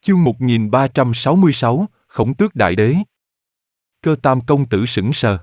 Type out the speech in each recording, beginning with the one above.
Chương 1366, Khổng Tước Đại Đế. Cơ Tam công tử sững sờ.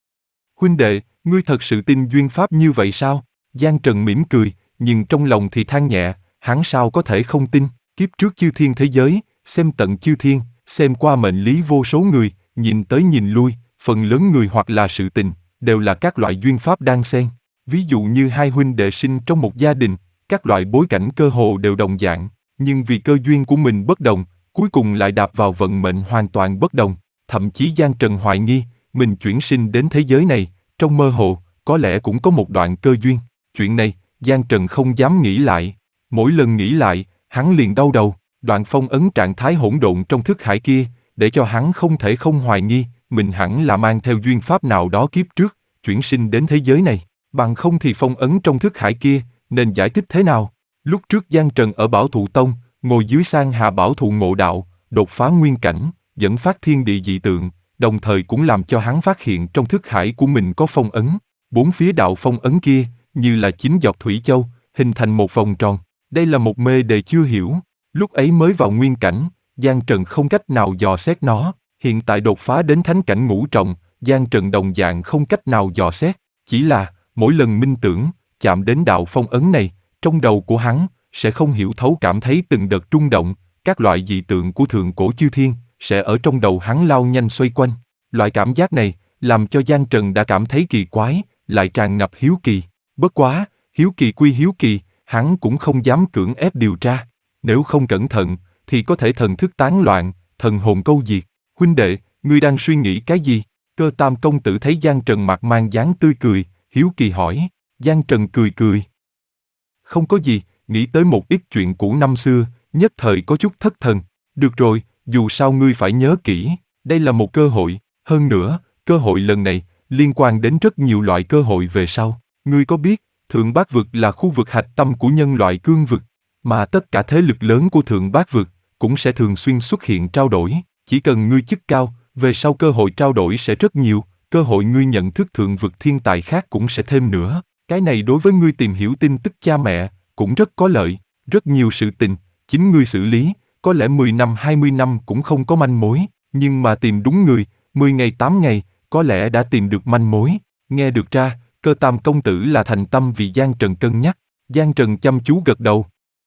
Huynh đệ, ngươi thật sự tin duyên pháp như vậy sao? Giang Trần mỉm cười, nhưng trong lòng thì than nhẹ, hắn sao có thể không tin, kiếp trước chư thiên thế giới, xem tận chư thiên, xem qua mệnh lý vô số người, nhìn tới nhìn lui, phần lớn người hoặc là sự tình, đều là các loại duyên pháp đang xen. Ví dụ như hai huynh đệ sinh trong một gia đình, các loại bối cảnh cơ hồ đều đồng dạng, nhưng vì cơ duyên của mình bất đồng, cuối cùng lại đạp vào vận mệnh hoàn toàn bất đồng. Thậm chí Giang Trần hoài nghi, mình chuyển sinh đến thế giới này, trong mơ hồ, có lẽ cũng có một đoạn cơ duyên. Chuyện này, Giang Trần không dám nghĩ lại. Mỗi lần nghĩ lại, hắn liền đau đầu. Đoạn phong ấn trạng thái hỗn độn trong thức hải kia, để cho hắn không thể không hoài nghi, mình hẳn là mang theo duyên pháp nào đó kiếp trước, chuyển sinh đến thế giới này. Bằng không thì phong ấn trong thức hải kia, nên giải thích thế nào? Lúc trước Giang Trần ở Bảo Thụ Tông, ngồi dưới Sang Hà Bảo Thụ ngộ đạo, đột phá nguyên cảnh, dẫn phát thiên địa dị tượng, đồng thời cũng làm cho hắn phát hiện trong thức hải của mình có phong ấn. Bốn phía đạo phong ấn kia, như là 9 giọt thủy châu, hình thành một vòng tròn. Đây là một mê đề chưa hiểu. Lúc ấy mới vào nguyên cảnh, Giang Trần không cách nào dò xét nó. Hiện tại đột phá đến thánh cảnh ngũ trọng, Giang Trần đồng dạng không cách nào dò xét. Chỉ là, mỗi lần minh tưởng, chạm đến đạo phong ấn này, trong đầu của hắn, sẽ không hiểu thấu cảm thấy từng đợt rung động, các loại dị tượng của thượng cổ chư thiên, sẽ ở trong đầu hắn lao nhanh xoay quanh. Loại cảm giác này, làm cho Giang Trần đã cảm thấy kỳ quái, lại tràn ngập hiếu kỳ. Bất quá, hiếu kỳ quy hiếu kỳ, hắn cũng không dám cưỡng ép điều tra. Nếu không cẩn thận, thì có thể thần thức tán loạn, thần hồn câu diệt. Huynh đệ, ngươi đang suy nghĩ cái gì? Cơ Tam công tử thấy Giang Trần mặt mang dáng tươi cười, hiếu kỳ hỏi. Giang Trần cười cười. Không có gì, nghĩ tới một ít chuyện cũ năm xưa, nhất thời có chút thất thần. Được rồi, dù sao ngươi phải nhớ kỹ, đây là một cơ hội. Hơn nữa, cơ hội lần này, liên quan đến rất nhiều loại cơ hội về sau. Ngươi có biết, Thượng Bát Vực là khu vực hạch tâm của nhân loại cương vực, mà tất cả thế lực lớn của Thượng Bát Vực cũng sẽ thường xuyên xuất hiện trao đổi. Chỉ cần ngươi chức cao, về sau cơ hội trao đổi sẽ rất nhiều, cơ hội ngươi nhận thức thượng vực thiên tài khác cũng sẽ thêm nữa. Cái này đối với ngươi tìm hiểu tin tức cha mẹ, cũng rất có lợi. Rất nhiều sự tình, chính ngươi xử lý, có lẽ 10 năm 20 năm cũng không có manh mối, nhưng mà tìm đúng người, 10 ngày 8 ngày, có lẽ đã tìm được manh mối. Nghe được ra, Cơ Tam công tử là thành tâm vì Giang Trần cân nhắc. Giang Trần chăm chú gật đầu.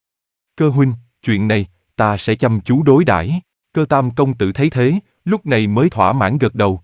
Cơ huynh, chuyện này, ta sẽ chăm chú đối đãi. Cơ Tam công tử thấy thế, lúc này mới thỏa mãn gật đầu.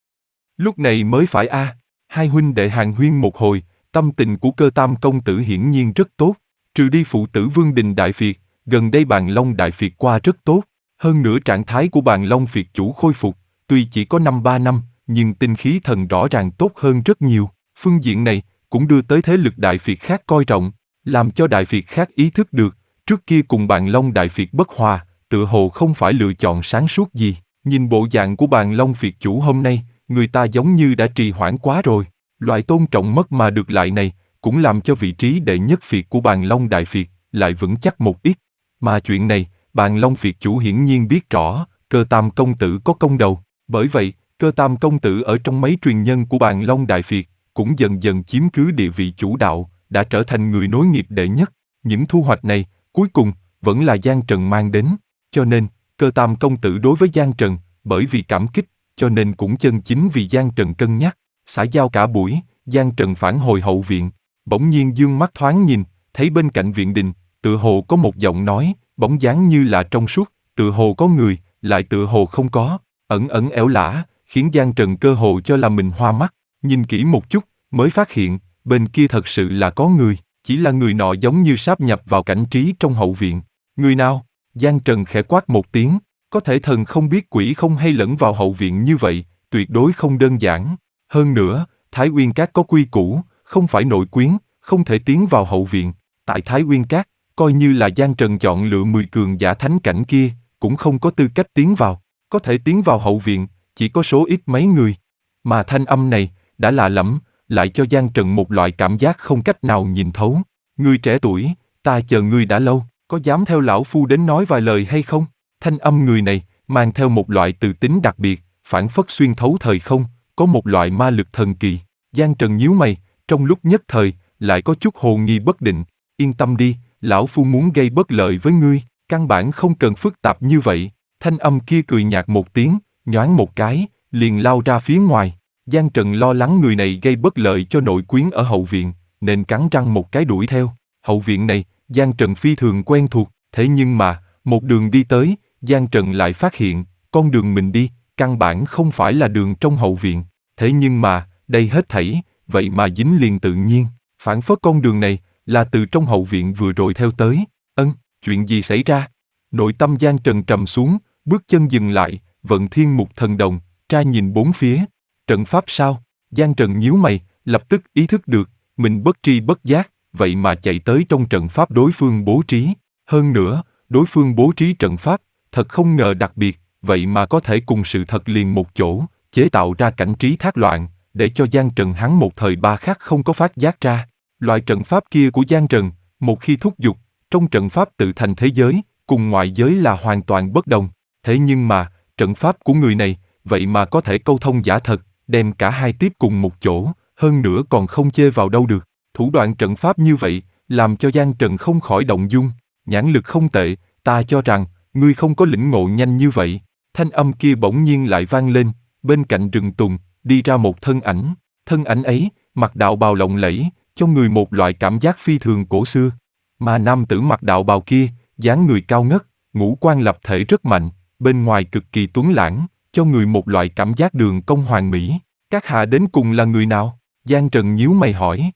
Lúc này mới phải a. Hai huynh đệ hàn huyên một hồi, tâm tình của Cơ Tam công tử hiển nhiên rất tốt. Trừ đi phụ tử Vương Đình Đại Phiệt, gần đây Bàn Long Đại Phiệt qua rất tốt. Hơn nữa trạng thái của Bàn Long Phiệt chủ khôi phục, tuy chỉ có 5-3 năm, nhưng tinh khí thần rõ ràng tốt hơn rất nhiều. Phương diện này, cũng đưa tới thế lực Đại Phiệt khác coi trọng, làm cho Đại Phiệt khác ý thức được, trước kia cùng Bàn Long Đại Phiệt bất hòa, tựa hồ không phải lựa chọn sáng suốt gì. Nhìn bộ dạng của Bàn Long Phiệt chủ hôm nay, người ta giống như đã trì hoãn quá rồi. Loại tôn trọng mất mà được lại này, cũng làm cho vị trí đệ nhất phiệt của Bàn Long Đại Phiệt lại vững chắc một ít. Mà chuyện này, Bàn Long Phiệt chủ hiển nhiên biết rõ, Cơ Tam công tử có công đầu. Bởi vậy, Cơ Tam công tử ở trong mấy truyền nhân của Bàn Long Đại Phiệt, cũng dần dần chiếm cứ địa vị chủ đạo, đã trở thành người nối nghiệp đệ nhất. Những thu hoạch này, cuối cùng, vẫn là Giang Trần mang đến. Cho nên, Cơ Tam công tử đối với Giang Trần, bởi vì cảm kích, cho nên cũng chân chính vì Giang Trần cân nhắc. Xã giao cả buổi, Giang Trần phản hồi hậu viện, bỗng nhiên dương mắt thoáng nhìn, thấy bên cạnh viện đình, tựa hồ có một giọng nói, bóng dáng như là trong suốt, tựa hồ có người, lại tựa hồ không có, ẩn ẩn ẻo lả, khiến Giang Trần cơ hồ cho là mình hoa mắt. Nhìn kỹ một chút, mới phát hiện, bên kia thật sự là có người, chỉ là người nọ giống như sáp nhập vào cảnh trí trong hậu viện. Người nào? Giang Trần khẽ quát một tiếng, có thể thần không biết quỷ không hay lẫn vào hậu viện như vậy, tuyệt đối không đơn giản. Hơn nữa, Thái Uyên Các có quy củ, không phải nội quyến, không thể tiến vào hậu viện. Tại Thái Uyên Các, coi như là Giang Trần chọn lựa 10 cường giả thánh cảnh kia, cũng không có tư cách tiến vào. Có thể tiến vào hậu viện, chỉ có số ít mấy người. Mà thanh âm này, đã lạ lẫm, lại cho Giang Trần một loại cảm giác không cách nào nhìn thấu. Ngươi trẻ tuổi, ta chờ ngươi đã lâu, có dám theo lão phu đến nói vài lời hay không? Thanh âm người này, mang theo một loại từ tính đặc biệt, phảng phất xuyên thấu thời không, có một loại ma lực thần kỳ. Giang Trần nhíu mày, trong lúc nhất thời, lại có chút hồ nghi bất định. Yên tâm đi, lão phu muốn gây bất lợi với ngươi. Căn bản không cần phức tạp như vậy. Thanh âm kia cười nhạt một tiếng, nhoáng một cái, liền lao ra phía ngoài. Giang Trần lo lắng người này gây bất lợi cho nội quyến ở hậu viện, nên cắn răng một cái đuổi theo. Hậu viện này, Giang Trần phi thường quen thuộc, thế nhưng mà, một đường đi tới, Giang Trần lại phát hiện, con đường mình đi, căn bản không phải là đường trong hậu viện. Thế nhưng mà, đây hết thảy, vậy mà dính liền tự nhiên, phảng phất con đường này, là từ trong hậu viện vừa rồi theo tới. Chuyện gì xảy ra? Nội tâm Giang Trần trầm xuống, bước chân dừng lại, vận thiên mục thần đồng, tra nhìn bốn phía. Trận pháp sao? Giang Trần nhíu mày, lập tức ý thức được, mình bất tri bất giác, vậy mà chạy tới trong trận pháp đối phương bố trí. Hơn nữa, đối phương bố trí trận pháp, thật không ngờ đặc biệt, vậy mà có thể cùng sự thật liền một chỗ, chế tạo ra cảnh trí thác loạn, để cho Giang Trần hắn một thời ba khắc không có phát giác ra. Loại trận pháp kia của Giang Trần, một khi thúc giục, trong trận pháp tự thành thế giới, cùng ngoại giới là hoàn toàn bất đồng. Thế nhưng mà, trận pháp của người này, vậy mà có thể câu thông giả thật, đem cả hai tiếp cùng một chỗ, hơn nữa còn không chê vào đâu được. Thủ đoạn trận pháp như vậy, làm cho Giang Trần không khỏi động dung. Nhãn lực không tệ, ta cho rằng, ngươi không có lĩnh ngộ nhanh như vậy. Thanh âm kia bỗng nhiên lại vang lên, bên cạnh rừng tùng, đi ra một thân ảnh. Thân ảnh ấy, mặc đạo bào lộng lẫy, cho người một loại cảm giác phi thường cổ xưa. Mà nam tử mặc đạo bào kia, dáng người cao ngất, ngũ quan lập thể rất mạnh, bên ngoài cực kỳ tuấn lãng, cho người một loại cảm giác đường cong hoàn mỹ. Các hạ đến cùng là người nào? Giang Trần nhíu mày hỏi.